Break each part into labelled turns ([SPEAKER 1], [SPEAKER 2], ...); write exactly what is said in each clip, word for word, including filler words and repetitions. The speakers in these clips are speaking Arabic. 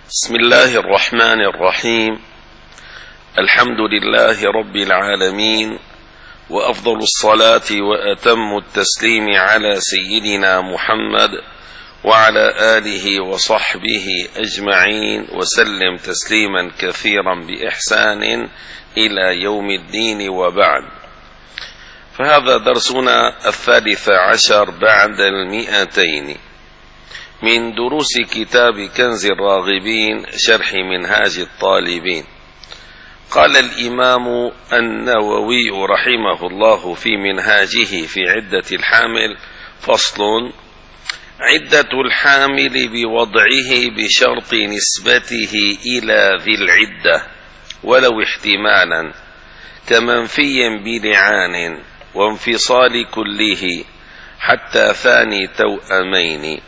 [SPEAKER 1] بسم الله الرحمن الرحيم. الحمد لله رب العالمين، وأفضل الصلاة وأتم التسليم على سيدنا محمد وعلى آله وصحبه أجمعين، وسلم تسليما كثيرا بإحسان إلى يوم الدين، وبعد. فهذا درسنا الثالث عشر بعد المئتين من دروس كتاب كنز الراغبين شرح منهاج الطالبين. قال الإمام النووي رحمه الله في منهاجه في عدة الحامل: فصل: عدة الحامل بوضعه بشرط نسبته إلى ذي العدة ولو احتمالا، كمنفي بلعان وانفصال كله حتى ثاني توأمين.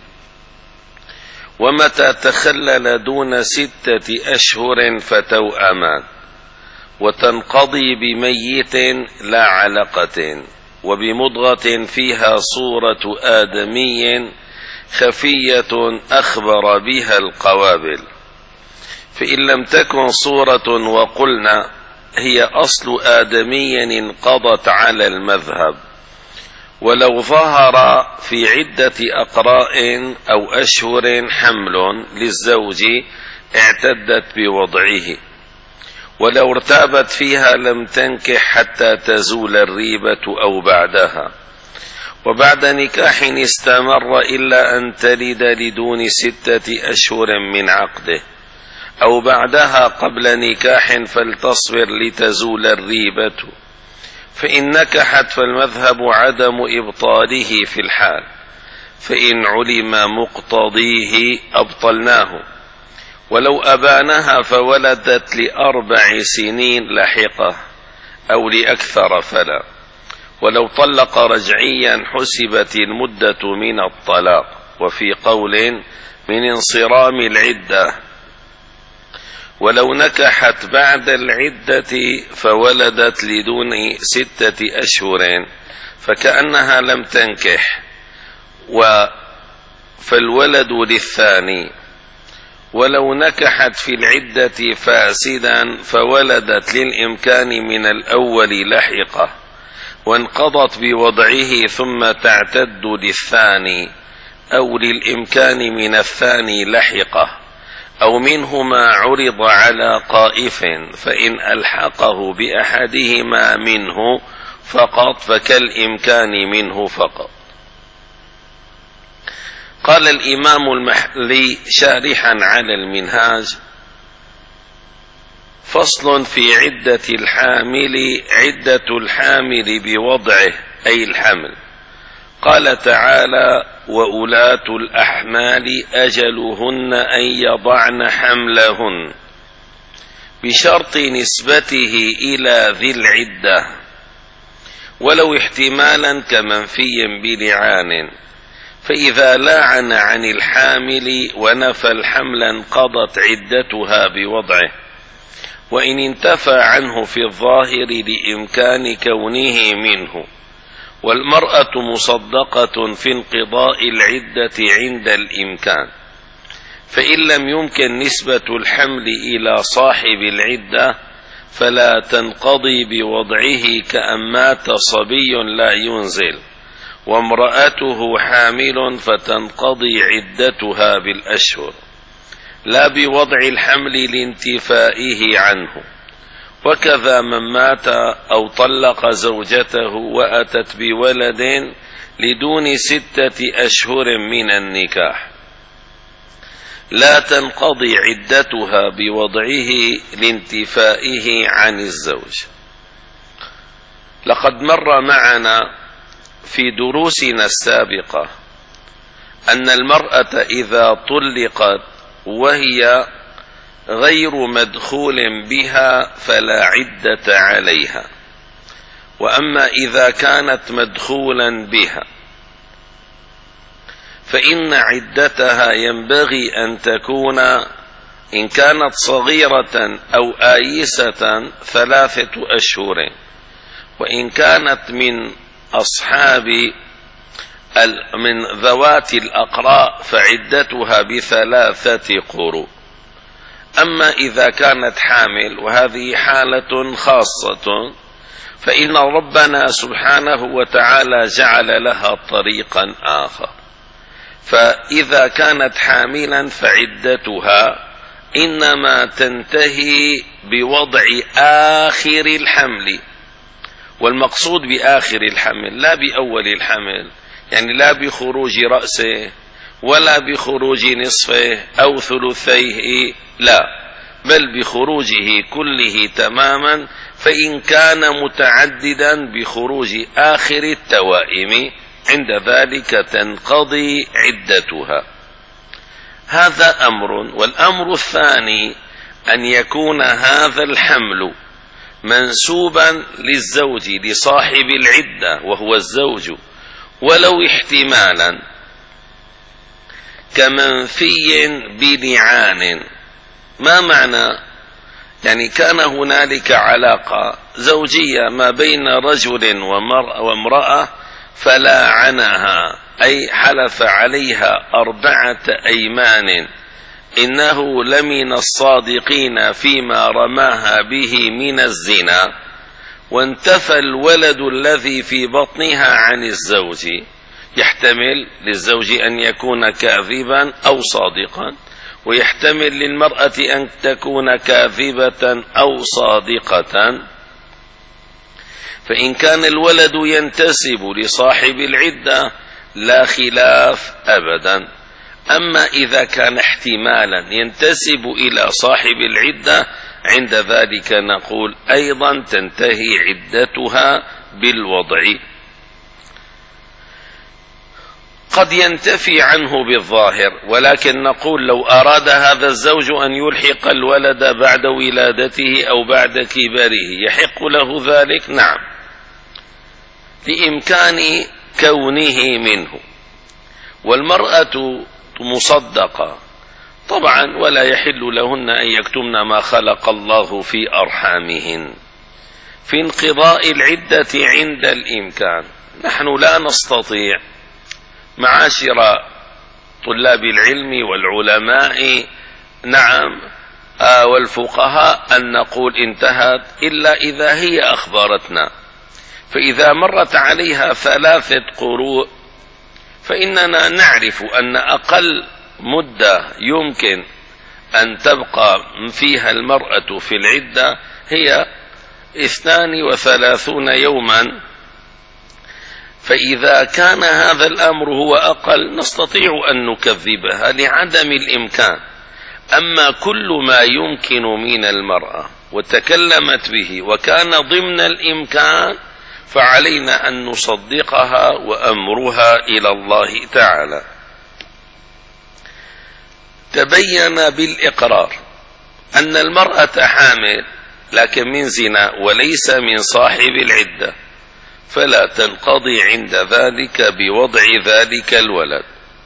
[SPEAKER 1] ومتى تخلل دون ستة أشهر فتوأمان، وتنقضي بميت لا علقة، وبمضغة فيها صورة آدمي خفية أخبر بها القوابل. فإن لم تكن صورة وقلنا هي أصل آدمي انقضت على المذهب، ولو ظهر في عدة أقراء أو أشهر حمل للزوج اعتدت بوضعه، ولو ارتابت فيها لم تنكح حتى تزول الريبة أو بعدها. وبعد نكاح استمر إلا أن تلد لدون ستة أشهر من عقده، أو بعدها قبل نكاح فلتصبر لتزول الريبة. فإن نكحت فالمذهب عدم إبطاله في الحال، فإن علم مقتضيه أبطلناه. ولو أبانها فولدت لأربع سنين لحقه أو لأكثر فلا. ولو طلق رجعيا حسبت المدة من الطلاق، وفي قول من انصرام العدة. ولو نكحت بعد العدة فولدت لدون ستة أشهر فكأنها لم تنكح، فالولد للثاني. ولو نكحت في العدة فاسدا فولدت للإمكان من الأول لحقه، وانقضت بوضعه ثم تعتد للثاني، أو للإمكان من الثاني لحقه، أو منهما عرض على قائف فإن ألحقه بأحدهما منه فقط فكالإمكان منه فقط. قال الإمام المحلي شارحا على المنهاج: فصل في عدة الحامل. عدة الحامل بوضعه أي الحمل. قال تعالى: وأولاة الأحمال أجلهن أن يضعن حملهن، بشرط نسبته إلى ذي العدة ولو احتمالا كمنفي بلعان. فإذا لاعن عن الحامل ونفى الحمل انقضت عدتها بوضعه، وإن انتفى عنه في الظاهر لإمكان كونه منه. والمرأة مصدقة في انقضاء العدة عند الإمكان، فإن لم يمكن نسبة الحمل إلى صاحب العدة فلا تنقضي بوضعه، كأن مات صبي لا ينزل وامرأته حامل فتنقضي عدتها بالأشهر، لا بوضع الحمل لانتفائه عنه. وكذا من مات أو طلق زوجته وأتت بولد لدون ستة أشهر من النكاح، لا تنقضي عدتها بوضعه لانتفائه عن الزوج. لقد مر معنا في دروسنا السابقة أن المرأة إذا طلقت وهي غير مدخول بها فلا عدة عليها، وأما إذا كانت مدخولا بها فإن عدتها ينبغي أن تكون إن كانت صغيرة أو آيسة ثلاثة أشهر، وإن كانت من أصحاب من ذوات الأقراء فعدتها بثلاثة قروء. أما إذا كانت حامل وهذه حالة خاصة فإن ربنا سبحانه وتعالى جعل لها طريقا آخر. فإذا كانت حاملا فعدتها إنما تنتهي بوضع آخر الحمل، والمقصود بآخر الحمل لا بأول الحمل، يعني لا بخروج رأسه ولا بخروج نصفه أو ثلثيه، لا، بل بخروجه كله تماما، فإن كان متعددا بخروج آخر التوائم عند ذلك تنقضي عدتها. هذا أمر. والأمر الثاني أن يكون هذا الحمل منسوبا للزوج لصاحب العدة وهو الزوج، ولو احتمالا كمنفي بلعان. ما معنى؟ يعني كان هنالك علاقة زوجية ما بين رجل وامرأة فلاعنها، أي حلف عليها أربعة أيمان إنه لمن الصادقين فيما رماها به من الزنا، وانتفى الولد الذي في بطنها عن الزوج. يحتمل للزوج أن يكون كاذبا أو صادقا، ويحتمل للمرأة أن تكون كاذبة أو صادقة. فإن كان الولد ينتسب لصاحب العدة لا خلاف أبدا. أما إذا كان احتمالا ينتسب إلى صاحب العدة عند ذلك نقول أيضا تنتهي عدتها بالوضع. قد ينتفي عنه بالظاهر، ولكن نقول لو أراد هذا الزوج أن يلحق الولد بعد ولادته أو بعد كبره يحق له ذلك؟ نعم، لإمكان كونه منه. والمرأة مصدقة طبعا، ولا يحل لهن أن يكتمن ما خلق الله في أرحامهن في انقضاء العدة عند الإمكان. نحن لا نستطيع معاشر طلاب العلم والعلماء نعم آه والفقهاء أن نقول انتهت إلا إذا هي أخبرتنا. فإذا مرت عليها ثلاثة قروء فإننا نعرف أن أقل مدة يمكن أن تبقى فيها المرأة في العدة هي اثنان وثلاثون يوما. فإذا كان هذا الأمر هو أقل نستطيع أن نكذبها لعدم الإمكان. أما كل ما يمكن من المرأة وتكلمت به وكان ضمن الإمكان فعلينا أن نصدقها وأمرها إلى الله تعالى. تبين بالإقرار أن المرأة حامل لكن من زنا وليس من صاحب العدة، فلا تنقضي عند ذلك بوضع ذلك الولد.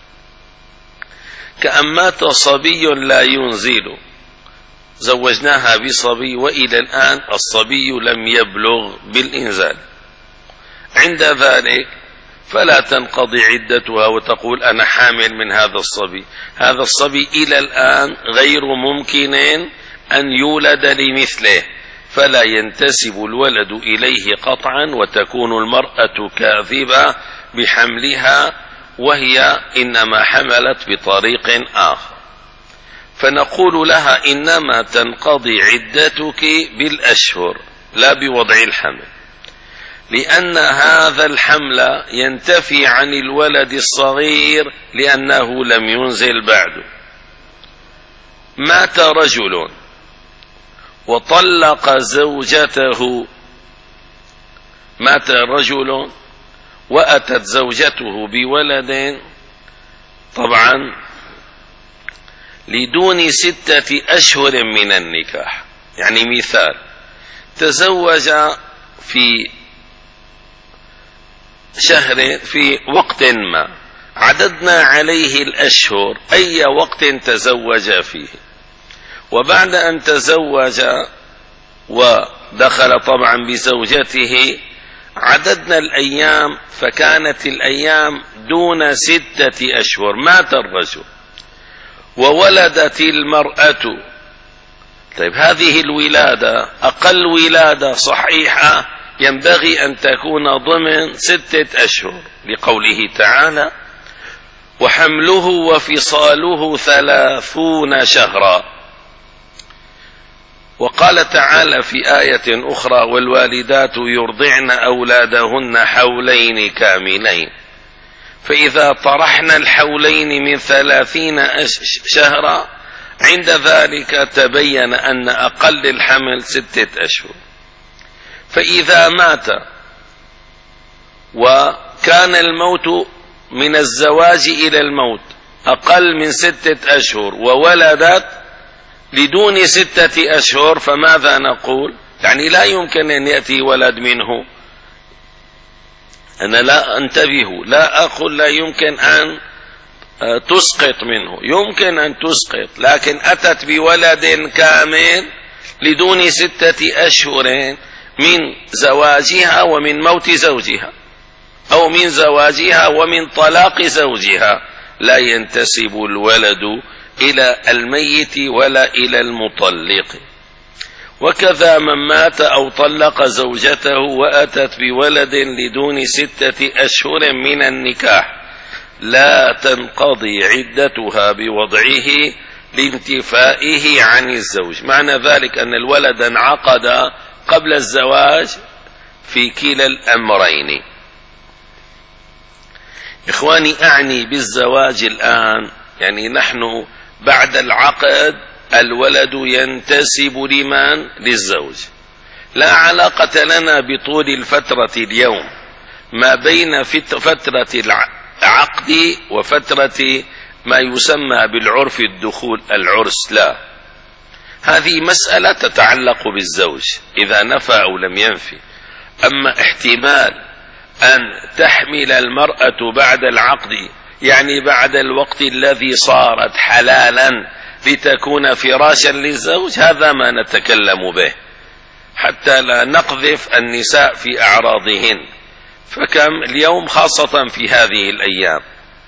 [SPEAKER 1] كأن مات صبي لا ينزل، زوجناها بصبي وإلى الآن الصبي لم يبلغ بالإنزال، عند ذلك فلا تنقضي عدتها وتقول أنا حامل من هذا الصبي. هذا الصبي إلى الآن غير ممكن أن يولد لمثله، فلا ينتسب الولد إليه قطعا، وتكون المرأة كاذبة بحملها وهي إنما حملت بطريق آخر. فنقول لها إنما تنقضي عدتك بالأشهر لا بوضع الحمل، لأن هذا الحمل ينتفي عن الولد الصغير لأنه لم ينزل بعد. مات رجل وطلق زوجته، مات رجل وأتت زوجته بولد طبعا لدون ستة أشهر من النكاح. يعني مثال تزوج في شهر في وقت ما، عددنا عليه الأشهر أي وقت تزوج فيه، وبعد أن تزوج ودخل طبعا بزوجته عددنا الأيام، فكانت الأيام دون ستة أشهر. مات الرجل وولدت المرأة طيب هذه الولادة أقل ولادة صحيحة ينبغي أن تكون ضمن ستة أشهر، لقوله تعالى: وحمله وفصاله ثلاثون شهرا. وقال تعالى في آية أخرى: والوالدات يرضعن أولادهن حولين كاملين. فإذا طرحنا الحولين من ثلاثين شهرا عند ذلك تبين أن أقل الحمل ستة أشهر. فإذا مات وكان الموت من الزواج إلى الموت أقل من ستة أشهر وولدت لدون ستة أشهر، فماذا نقول؟ يعني لا يمكن أن يأتي ولد منه. أنا لا انتبه، لا أقول لا يمكن أن تسقط منه، يمكن أن تسقط، لكن أتت بولد كامل لدون ستة أشهر من زواجها ومن موت زوجها، أو من زواجها ومن طلاق زوجها، لا ينتسب الولد إلى الميت ولا إلى المطلق. وكذا من مات أو طلق زوجته وأتت بولد لدون ستة أشهر من النكاح لا تنقضي عدتها بوضعه لانتفائه عن الزوج. معنى ذلك أن الولد انعقد قبل الزواج في كلا الأمرين. إخواني، أعني بالزواج الآن يعني نحن بعد العقد الولد ينتسب لمن؟ للزوج. لا علاقة لنا بطول الفترة اليوم ما بين فترة العقد وفترة ما يسمى بالعرف الدخول العرس، لا، هذه مسألة تتعلق بالزوج إذا نفى أو لم ينفي. أما احتمال أن تحمل المرأة بعد العقد، يعني بعد الوقت الذي صارت حلالا لتكون فراشا للزوج، هذا ما نتكلم به حتى لا نقذف النساء في أعراضهن. فكم اليوم خاصة في هذه الأيام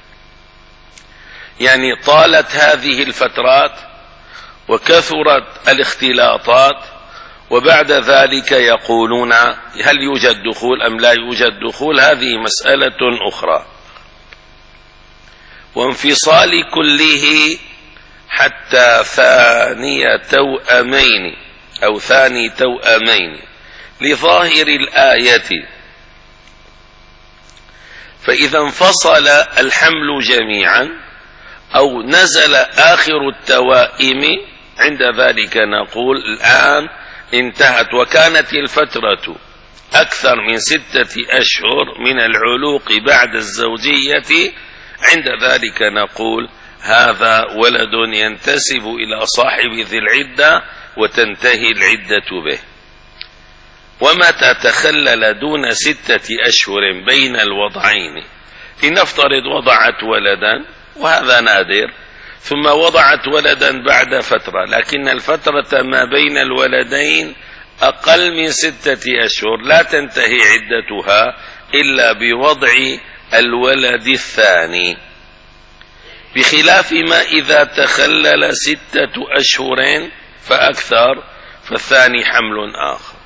[SPEAKER 1] يعني طالت هذه الفترات وكثرت الاختلاطات، وبعد ذلك يقولون هل يوجد دخول أم لا يوجد دخول، هذه مسألة أخرى. وانفصال كله حتى ثانية توأمين أو ثاني توأمين لظاهر الآية. فإذا انفصل الحمل جميعا أو نزل آخر التوائم عند ذلك نقول الآن انتهت، وكانت الفترة أكثر من ستة أشهر من العلوق بعد الزوجية، عند ذلك نقول هذا ولد ينتسب إلى صاحب ذي العدة وتنتهي العدة به. ومتى تخلل دون ستة أشهر بين الوضعين، لنفترض وضعت ولدا وهذا نادر، ثم وضعت ولدا بعد فترة، لكن الفترة ما بين الولدين أقل من ستة أشهر، لا تنتهي عدتها إلا بوضع الولد الثاني، بخلاف ما إذا تخلل ستة أشهر فأكثر فالثاني حمل آخر.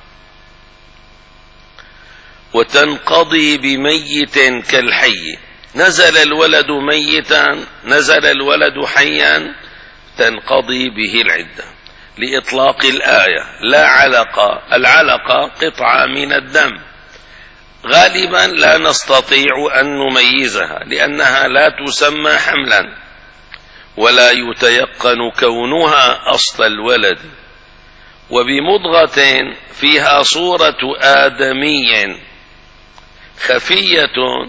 [SPEAKER 1] وتنقضي بميت كالحي، نزل الولد ميتا نزل الولد حيا تنقضي به العدة لإطلاق الآية. لا علقة، العلقة قطعة من الدم غالبا لا نستطيع أن نميزها لأنها لا تسمى حملا ولا يتيقن كونها أصل الولد. وبمضغة فيها صورة آدمي خفية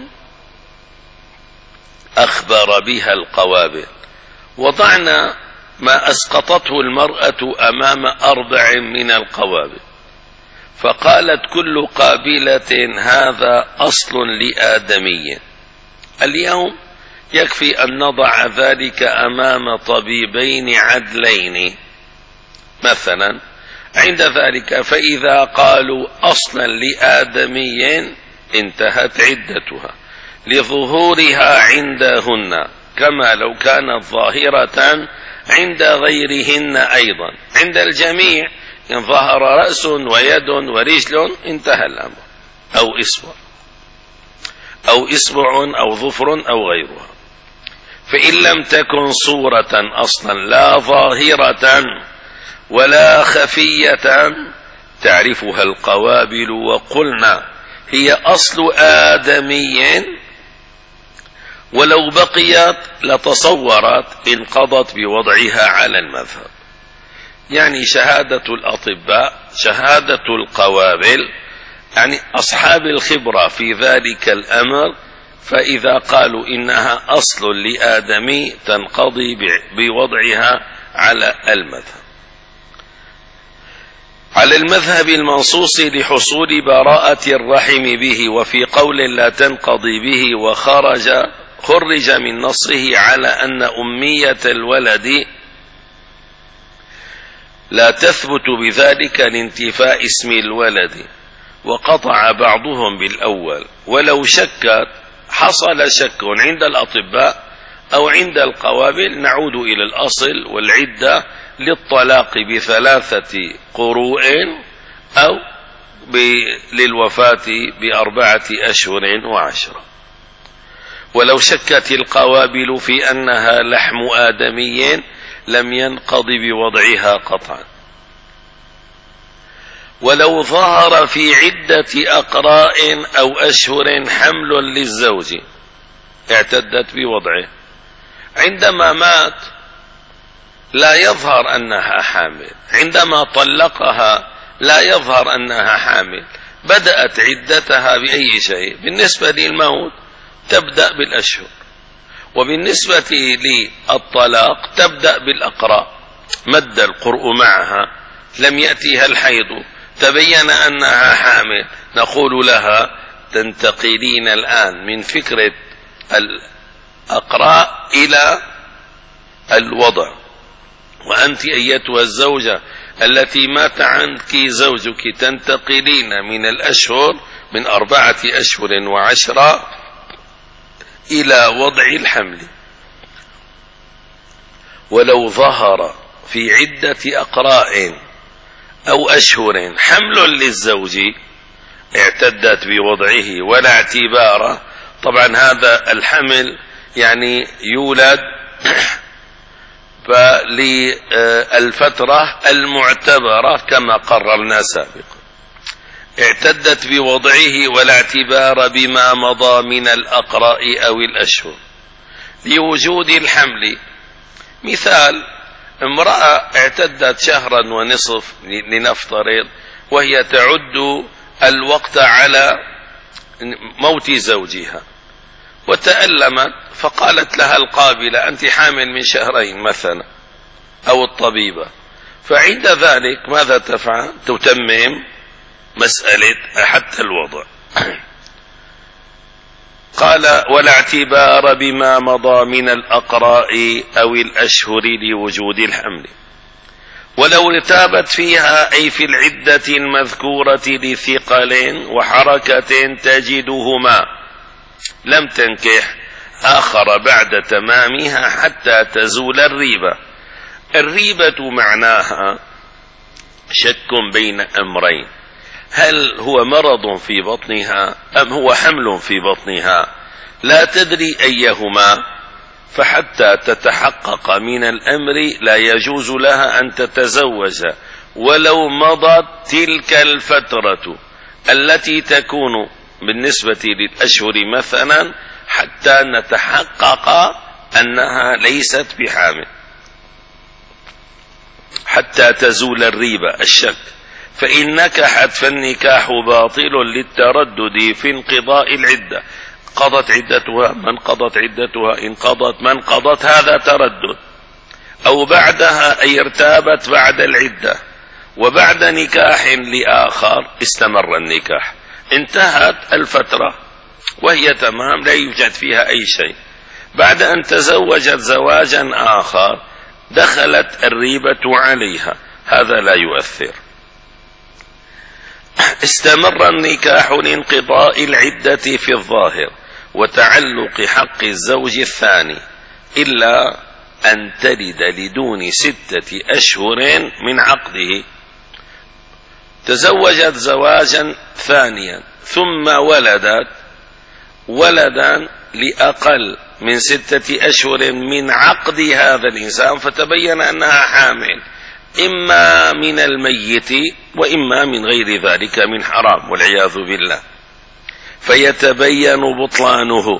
[SPEAKER 1] أخبر بها القوابل، وضعنا ما أسقطته المرأة أمام أربع من القوابل، فقالت كل قابلة هذا أصل لآدمي. اليوم يكفي أن نضع ذلك أمام طبيبين عدلين مثلا، عند ذلك فإذا قالوا أصلا لآدمي انتهت عدتها لظهورها عندهن، كما لو كانت ظاهرة عند غيرهن أيضا. عند الجميع إن ظهر رأس ويد ورجل انتهى الأمر، أو إصبع أو إصبع أو ظفر أو غيرها. فإن لم تكن صورة أصلا لا ظاهرة ولا خفية تعرفها القوابل، وقلنا هي أصل آدمي، ولو بقيت لتصورت انقضت بوضعها على المذهب. يعني شهادة الأطباء، شهادة القوابل، يعني أصحاب الخبرة في ذلك الأمر، فإذا قالوا إنها أصل لآدمي تنقضي بوضعها على المذهب. على المذهب المنصوص لحصول براءة الرحم به، وفي قول لا تنقضي به وخرج خرج من نصه على أن أمية الولد لا تثبت بذلك لانتفاء اسم الولد، وقطع بعضهم بالأول. ولو شكت حصل شك عند الأطباء أو عند القوابل نعود إلى الأصل والعدة للطلاق بثلاثة قروء أو للوفاة بأربعة أشهر وعشرة. ولو شكت القوابل في أنها لحم آدمي لم ينقض بوضعها قطعا. ولو ظهر في عدة أقراء أو أشهر حمل للزوج اعتدت بوضعه. عندما مات لا يظهر أنها حامل، عندما طلقها لا يظهر أنها حامل، بدأت عدتها بأي شيء. بالنسبة للموت تبدأ بالأشهر، وبالنسبة للطلاق تبدأ بالأقراء. مد القرء معها، لم يأتيها الحيض، تبين أنها حامل، نقول لها تنتقلين الآن من فكرة الأقراء إلى الوضع. وأنت أيتها الزوجة التي مات عنك زوجك تنتقلين من الأشهر من أربعة أشهر وعشرة إلى وضع الحمل. ولو ظهر في عدة أقراء أو أشهر حمل للزوج اعتدت بوضعه ولا اعتبار. طبعا هذا الحمل يعني يولد فللفترة المعتبرة كما قررنا سابقا. اعتدت بوضعه ولا اعتبار بما مضى من الأقراء أو الأشهر لوجود الحمل. مثال: امرأة اعتدت شهرا ونصف لنفترض، وهي تعد الوقت على موت زوجها، وتألمت فقالت لها القابلة أنت حامل من شهرين مثلا، أو الطبيبة. فعند ذلك ماذا تفعل؟ تتمم مسألة حتى الوضع. قال: ولا اعتبار بما مضى من الأقراء أو الأشهر لوجود الحمل. ولو ارتابت فيها أي في العدة المذكورة لثقل وحركة تجدهما لم تنكح آخر بعد تمامها حتى تزول الريبة. الريبة معناها شك بين أمرين: هل هو مرض في بطنها أم هو حمل في بطنها؟ لا تدري أيهما، فحتى تتحقق من الأمر لا يجوز لها أن تتزوج ولو مضت تلك الفترة التي تكون بالنسبة للأشهر مثلا، حتى نتحقق أنها ليست بحامل، حتى تزول الريبة الشك. فإن نكحت فالنكاح باطل للتردد في انقضاء العدة. قضت عدتها من قضت عدتها إن قضت من قضت، هذا تردد. أو بعدها أي ارتابت بعد العدة، وبعد نكاح لآخر استمر النكاح، انتهت الفترة وهي تمام لا يوجد فيها أي شيء. بعد أن تزوجت زواجا آخر دخلت الريبة عليها، هذا لا يؤثر. استمر النكاح لانقضاء العدة في الظاهر وتعلق حق الزوج الثاني، إلا أن تلد لدون ستة أشهر من عقده. تزوجت زواجا ثانيا ثم ولدت ولدا لأقل من ستة أشهر من عقد هذا الإنسان، فتبين أنها حامل إما من الميت وإما من غير ذلك من حرام والعياذ بالله، فيتبين بطلانه.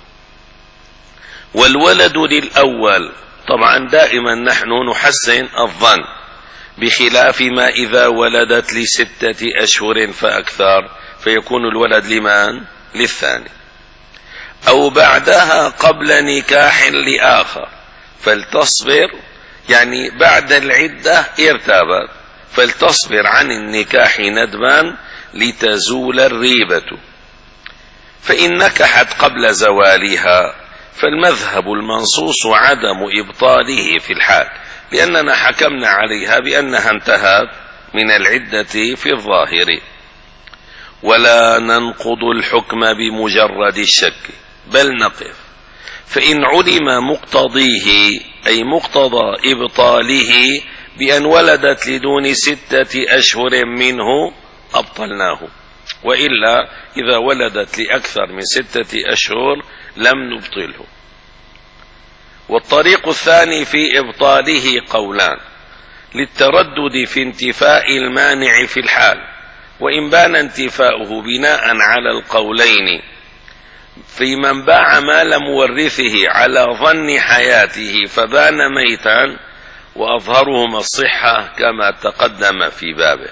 [SPEAKER 1] والولد للأول طبعا دائما نحن نحسن الظن، بخلاف ما إذا ولدت لستة أشهر فأكثر فيكون الولد لمن؟ للثاني، أو بعدها قبل نكاح لآخر فلتصبر، يعني بعد العدة ارتابت فلتصبر عن النكاح ندبا لتزول الريبة. فإن نكحت قبل زوالها فالمذهب المنصوص عدم إبطاله في الحال، لأننا حكمنا عليها بأنها انتهت من العدة في الظاهر. ولا ننقض الحكم بمجرد الشك، بل نقف، فإن علم مقتضيه أي مقتضى إبطاله بأن ولدت لدون ستة أشهر منه أبطلناه، وإلا إذا ولدت لأكثر من ستة أشهر لم نبطله. والطريق الثاني في إبطاله قولان للتردد في انتفاء المانع في الحال، وإن بان انتفاؤه بناء على القولين في من باع مال مورثه على ظن حياته فبان ميتا، وأظهرهما الصحة كما تقدم في بابه.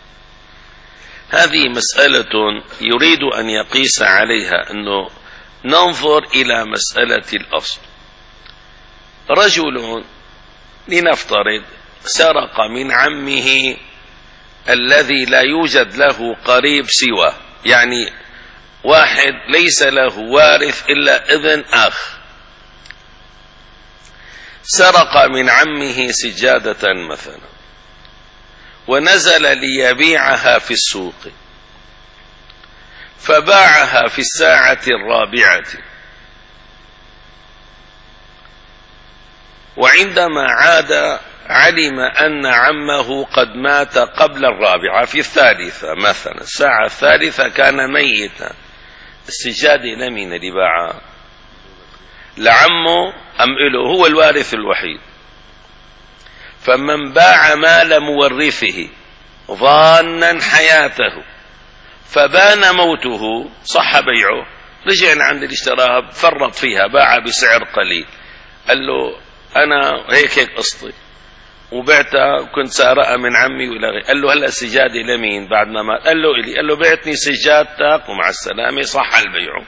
[SPEAKER 1] هذه مسألة يريد أن يقيس عليها، أنه ننظر إلى مسألة الأصل. رجل لنفترض سرق من عمه الذي لا يوجد له قريب سواه، يعني واحد ليس له وارث إلا ابن أخ، سرق من عمه سجادة مثلا ونزل ليبيعها في السوق، فباعها في الساعة الرابعة، وعندما عاد علم أن عمه قد مات قبل الرابعة في الثالثة مثلا، الساعة الثالثة كان ميتا، السجادة لمن اللي باعها؟ لعمه أم إله؟ هو الوارث الوحيد. فمن باع مال مورثه ظانا حياته فبان موته صح بيعه، رجع عند اللي اشتراها فرط فيها باع بسعر قليل، قال له أنا هيك هيك قصتي وبعتها كنت سارقها من عمي ولا غير. قال له هلا السجادة لمين بعد ما مات؟ قال له إلي. قال له بعتني سجادتك ومع السلامة، صح البيع.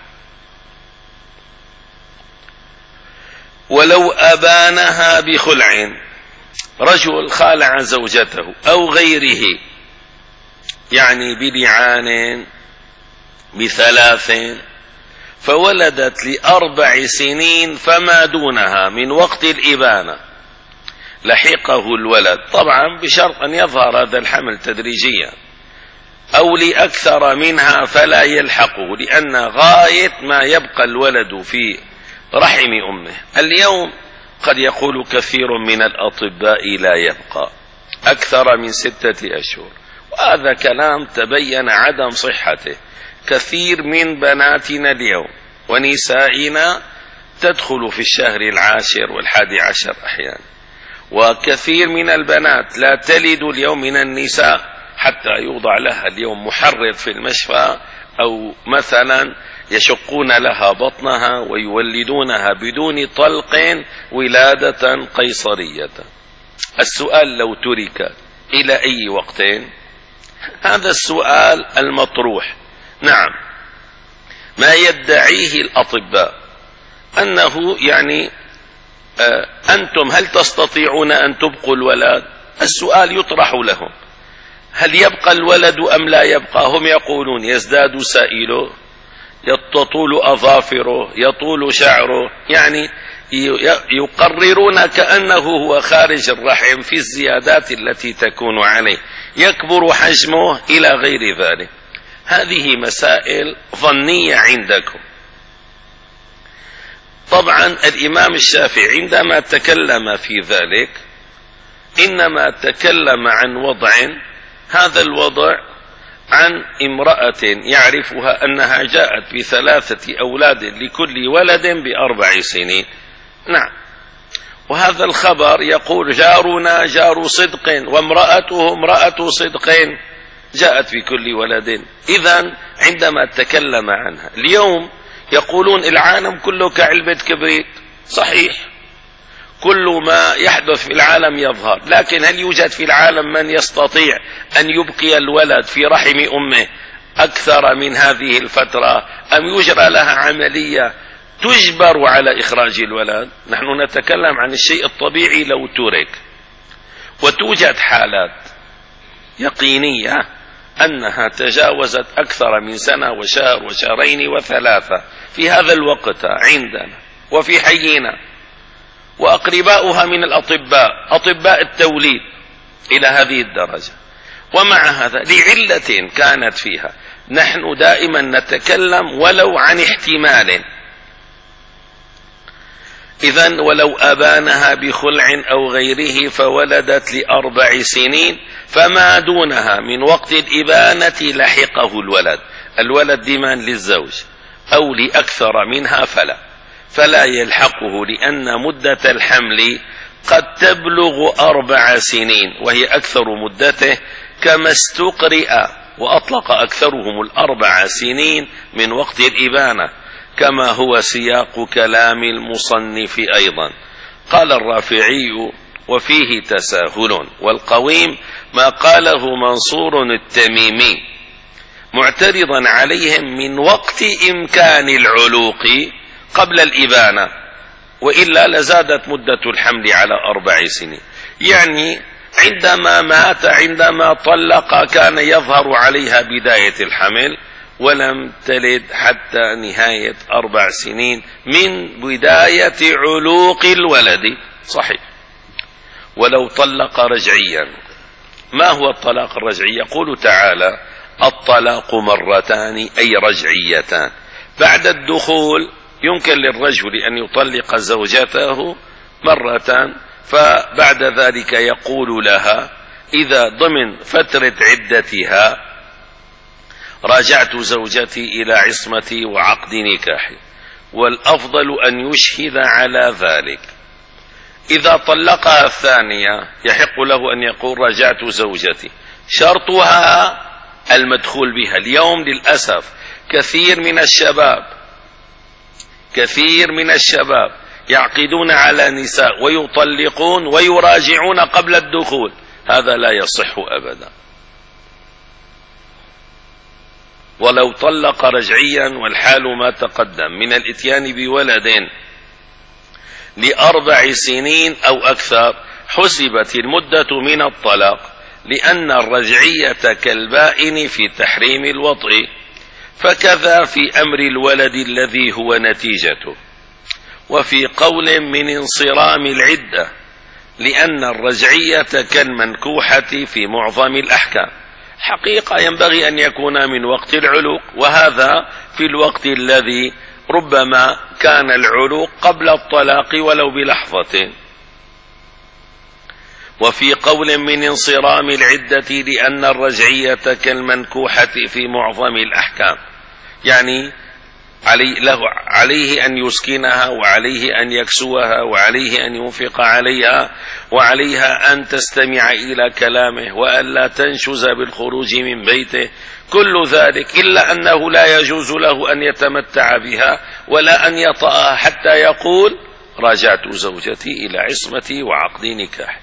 [SPEAKER 1] ولو أبانها بخلع، رجل خالع زوجته أو غيره، يعني بلعان بثلاث، فولدت لأربع سنين فما دونها من وقت الإبانة، لحقه الولد، طبعا بشرط أن يظهر هذا الحمل تدريجيا، أو لأكثر منها فلا يلحقه، لأن غاية ما يبقى الولد في رحم أمه. اليوم قد يقول كثير من الأطباء لا يبقى أكثر من ستة أشهر، وهذا كلام تبين عدم صحته. كثير من بناتنا اليوم ونسائنا تدخل في الشهر العاشر والحادي عشر أحيانا، وكثير من البنات لا تلد اليوم من النساء حتى يوضع لها اليوم محرض في المشفى، أو مثلا يشقون لها بطنها ويولدونها بدون طلق ولادة قيصرية. السؤال لو ترك إلى أي وقت؟ هذا السؤال المطروح. نعم، ما يدعيه الأطباء أنه يعني آه أنتم هل تستطيعون أن تبقوا الولد؟ السؤال يطرح لهم، هل يبقى الولد أم لا يبقى؟ هم يقولون يزداد سائله، يطول أظافره، يطول شعره، يعني يقررون كأنه هو خارج الرحم في الزيادات التي تكون عليه، يكبر حجمه إلى غير ذلك. هذه مسائل ظنية عندكم. طبعا الإمام الشافعي عندما تكلم في ذلك إنما تكلم عن وضع، هذا الوضع عن امرأة يعرفها أنها جاءت بثلاثة أولاد لكل ولد بأربع سنين. نعم، وهذا الخبر يقول جارنا جار صدق وامرأته امرأة صدق جاءت بكل ولد. إذن عندما تكلم عنها اليوم يقولون العالم كله كعلبة كبريت، صحيح كل ما يحدث في العالم يظهر، لكن هل يوجد في العالم من يستطيع أن يبقي الولد في رحم أمه أكثر من هذه الفترة، أم يجرى لها عملية تجبر على إخراج الولد؟ نحن نتكلم عن الشيء الطبيعي لو ترك. وتوجد حالات يقينية أنها تجاوزت أكثر من سنة وشهر وشهرين وثلاثة في هذا الوقت عندنا وفي حينا، وأقرباؤها من الأطباء أطباء التوليد إلى هذه الدرجة. ومع هذا لعلة كانت فيها نحن دائما نتكلم ولو عن احتمال. إذن ولو أبانها بخلع أو غيره فولدت لأربع سنين فما دونها من وقت الإبانة لحقه الولد، الولد ضمان للزوج أو لأكثر منها فلا فلا يلحقه، لأن مدة الحمل قد تبلغ أربع سنين وهي أكثر مدته، كما استقرئ وأطلق أكثرهم الأربع سنين من وقت الإبانة، كما هو سياق كلام المصنف أيضا. قال الرافعي وفيه تساهل، والقويم ما قاله منصور التميمي معترضا عليهم من وقت إمكان العلوق قبل الإبانة، وإلا لزادت مدة الحمل على أربع سنين. يعني عندما مات عندما طلق كان يظهر عليها بداية الحمل ولم تلد حتى نهاية أربع سنين من بداية علوق الولد، صحيح. ولو طلق رجعيا، ما هو الطلاق الرجعي؟ يقول تعالى الطلاق مرتان أي رجعيتان. بعد الدخول يمكن للرجل أن يطلق زوجته مرة، فبعد ذلك يقول لها إذا ضمن فترة عدتها راجعت زوجتي إلى عصمتي وعقد نكاحي، والأفضل أن يشهد على ذلك. إذا طلقها الثانية يحق له أن يقول راجعت زوجتي، شرطها المدخول بها. اليوم للأسف كثير من الشباب كثير من الشباب يعقدون على نساء ويطلقون ويراجعون قبل الدخول، هذا لا يصح أبدا. ولو طلق رجعيا والحال ما تقدم من الاتيان بولد لأربع سنين أو أكثر حسبت المدة من الطلاق، لأن الرجعية كالبائن في تحريم الوطء، فكذا في أمر الولد الذي هو نتيجته. وفي قول من انصرام العدة، لأن الرجعية كالمنكوحة في معظم الأحكام. حقيقة ينبغي أن يكون من وقت العلوق، وهذا في الوقت الذي ربما كان العلوق قبل الطلاق ولو بلحظة. وفي قول من انصرام العدة، لأن الرجعية كالمنكوحة في معظم الأحكام، يعني علي له عليه أن يسكنها، وعليه أن يكسوها، وعليه أن ينفق عليها، وعليها أن تستمع إلى كلامه، وألا تنشز بالخروج من بيته، كل ذلك، إلا أنه لا يجوز له أن يتمتع بها ولا أن يطأها حتى يقول راجعت زوجتي إلى عصمتي وعقد نكاح.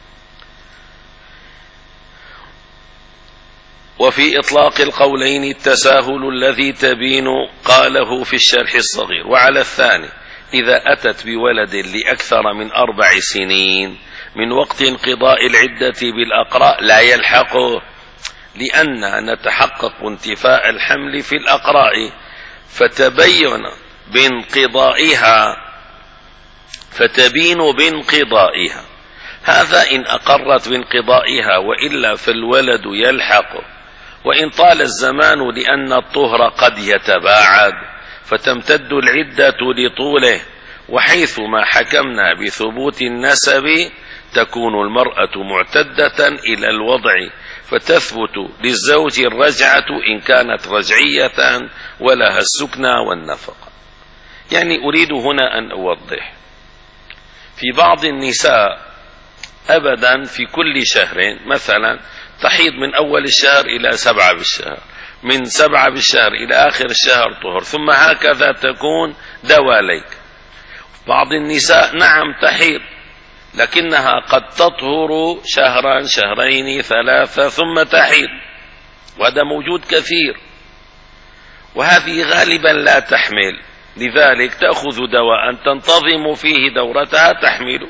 [SPEAKER 1] وفي إطلاق القولين التساهل الذي تبين قاله في الشرح الصغير. وعلى الثاني إذا أتت بولد لأكثر من أربع سنين من وقت انقضاء العدة بالأقراء لا يلحقه، لأن نتحقق انتفاء الحمل في الأقراء، فتبين بانقضائها فتبين بانقضائها. هذا إن أقرت بانقضائها، وإلا فالولد يلحقه. وإن طال الزمان لأن الطهر قد يتباعد فتمتد العدة لطوله، وحيث ما حكمنا بثبوت النسب تكون المرأة معتدة إلى الوضع، فتثبت للزوج الرجعة إن كانت رجعية ولها السكنى والنفقة. يعني أريد هنا أن أوضح، في بعض النساء أبدا في كل شهر مثلا تحيض من أول الشهر إلى سبعة بالشهر، من سبعة بالشهر إلى آخر الشهر طهر، ثم هكذا تكون دواليك. بعض النساء نعم تحيض لكنها قد تطهر شهرا شهرين ثلاثة ثم تحيض، وهذا موجود كثير، وهذه غالبا لا تحمل، لذلك تأخذ دواء تنتظم فيه دورتها تحمل.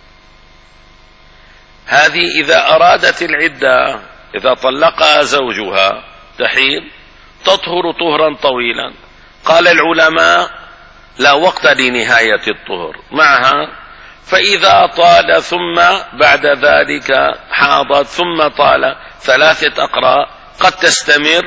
[SPEAKER 1] هذه إذا أرادت العدة، إذا طلقها زوجها تحيض تطهر طهرا طويلا. قال العلماء لا وقت لنهاية الطهر معها، فإذا طال ثم بعد ذلك حاضت ثم طال ثلاثة أقراء قد تستمر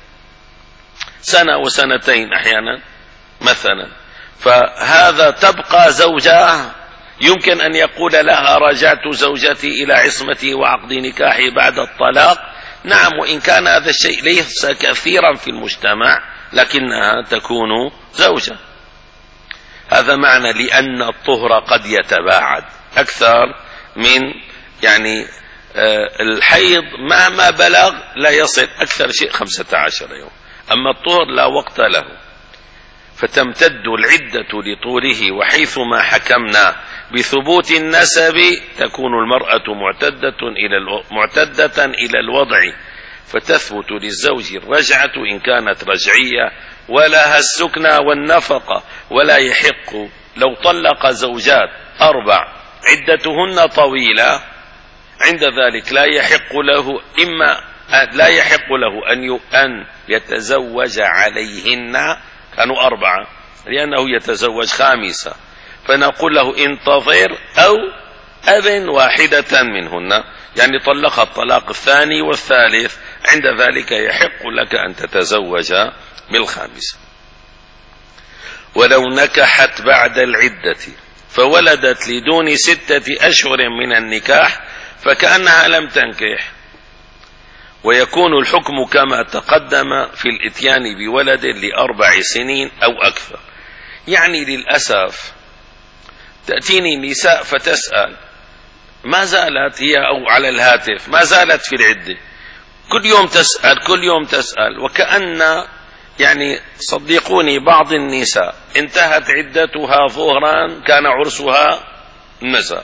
[SPEAKER 1] سنة وسنتين أحيانا مثلا، فهذا تبقى زوجة يمكن أن يقول لها رجعت زوجتي إلى عصمتي وعقد نكاحي بعد الطلاق. نعم، وإن كان هذا الشيء ليس كثيرا في المجتمع لكنها تكون زوجة. هذا معنى لأن الطهر قد يتباعد أكثر من يعني الحيض مهما بلغ لا يصل أكثر شيء خمسة عشر يوم، أما الطهر لا وقت له، فتمتد العدة لطوله. وحيثما حكمنا بثبوت النسب تكون المرأة معتدة إلى معتدة إلى الوضع، فتثبت للزوج الرجعة إن كانت رجعية ولها السكنى والنفقة. ولا يحق لو طلق زوجات أربع عدتهن طويلة، عند ذلك لا يحق له إما لا يحق له أن أن يتزوج عليهن، كانوا أربعة لأنه يتزوج خامسة، فنقول له انتظر أو أذن واحدة منهن، يعني طلق الطلاق الثاني والثالث، عند ذلك يحق لك أن تتزوج بالخامسة. ولو نكحت بعد العدة فولدت لدون ستة أشهر من النكاح فكأنها لم تنكح، ويكون الحكم كما تقدم في الاتيان بولد لأربع سنين أو أكثر. يعني للأسف تأتيني النساء فتسأل، ما زالت هي أو على الهاتف ما زالت في العدة، كل يوم تسأل كل يوم تسأل، وكأن يعني صدقوني بعض النساء انتهت عدتها ظهرا كان عرسها مساء.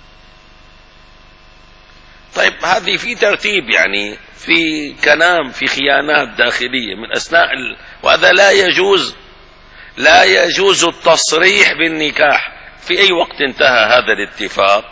[SPEAKER 1] طيب هذه في ترتيب، يعني في كلام في خيانات داخلية من أثناء ال... وهذا لا يجوز، لا يجوز التصريح بالنكاح في أي وقت انتهى هذا الاتفاق،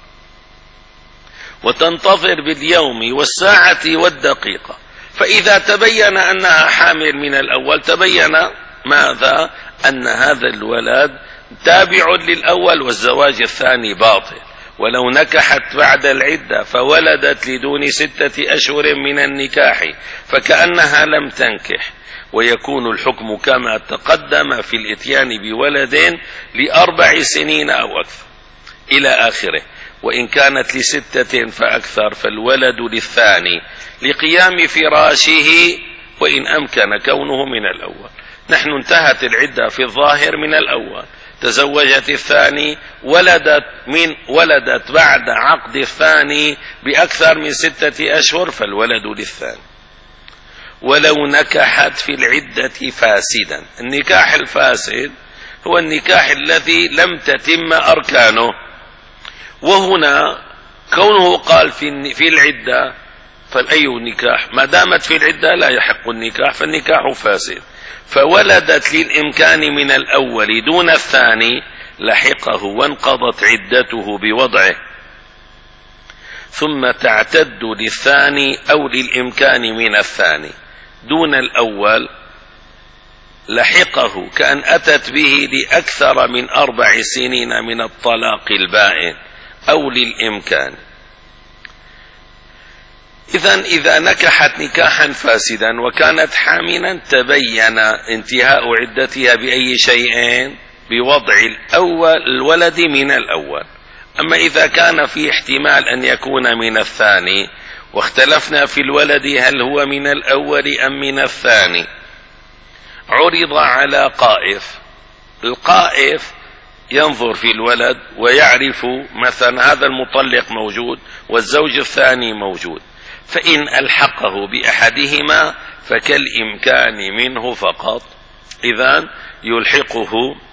[SPEAKER 1] وتنتظر باليوم والساعة والدقيقة. فإذا تبين أنها حامل من الأول تبين ماذا؟ أن هذا الولد تابع للأول والزواج الثاني باطل. ولو نكحت بعد العدة فولدت لدون ستة أشهر من النكاح فكأنها لم تنكح، ويكون الحكم كما تقدم في الاتيان بولد لأربع سنين أو أكثر إلى آخره. وإن كانت لستة فأكثر فالولد للثاني لقيام فراشه وإن أمكن كونه من الأول. نحن انتهت العدة في الظاهر من الأول، تزوجت الثاني، ولدت من ولدت بعد عقد الثاني بأكثر من ستة أشهر فالولد للثاني. ولو نكحت في العدة فاسدا، النكاح الفاسد هو النكاح الذي لم تتم أركانه، وهنا كونه قال في في العدة فالأي نكاح ما دامت في العدة لا يحق النكاح فالنكاح فاسد. فولدت للإمكان من الأول دون الثاني لحقه وانقضت عدته بوضعه، ثم تعتد للثاني أو للإمكان من الثاني دون الأول لحقه، كأن أتت به لأكثر من أربع سنين من الطلاق البائن أو للإمكان. إذن إذا نكحت نكاحا فاسدا وكانت حاملا تبين انتهاء عدتها بأي شيء؟ بوضع الأول الولد من الأول. أما إذا كان في احتمال أن يكون من الثاني واختلفنا في الولد هل هو من الأول أم من الثاني، عرض على قائف، القائف ينظر في الولد ويعرف مثلا هذا المطلق موجود والزوج الثاني موجود، فإن ألحقه بأحدهما فكالإمكان منه فقط، إذن يلحقه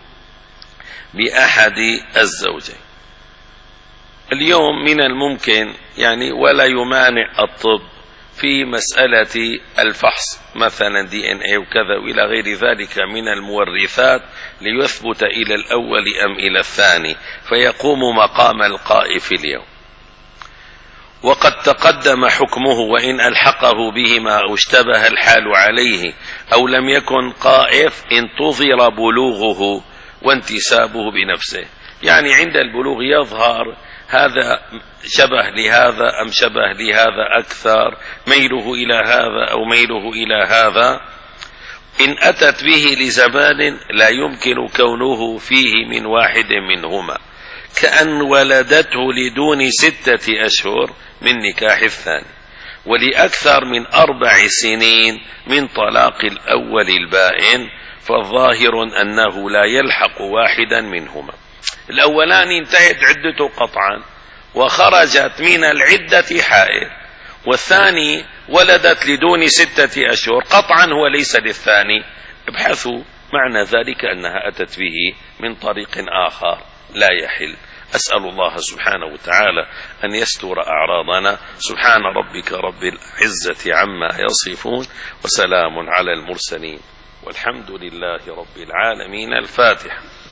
[SPEAKER 1] بأحد الزوجين. اليوم من الممكن يعني ولا يمانع الطب في مسألة الفحص مثلا دي ان اي وكذا وإلى غير ذلك من المورثات ليثبت إلى الأول أم إلى الثاني، فيقوم مقام القائف اليوم. وقد تقدم حكمه وإن ألحقه بهما أو اشتبه الحال عليه أو لم يكن قائف انتظر بلوغه وانتسابه بنفسه، يعني عند البلوغ يظهر هذا شبه لهذا أم شبه لهذا أكثر، ميله إلى هذا أو ميله إلى هذا. إن أتت به لزمان لا يمكن كونه فيه من واحد منهما، كأن ولدته لدون ستة أشهر من نكاح الثاني ولأكثر من أربع سنين من طلاق الأول البائن، فالظاهر أنه لا يلحق واحدا منهما. الأولان انتهت عدته قطعا وخرجت من العدة حائل، والثاني ولدت لدون ستة أشهر قطعا هو ليس للثاني، ابحثوا معنى ذلك أنها أتت به من طريق آخر لا يحل. أسأل الله سبحانه وتعالى أن يستر أعراضنا. سبحان ربك رب العزة عما يصفون وسلام على المرسلين والحمد لله رب العالمين. الفاتحة.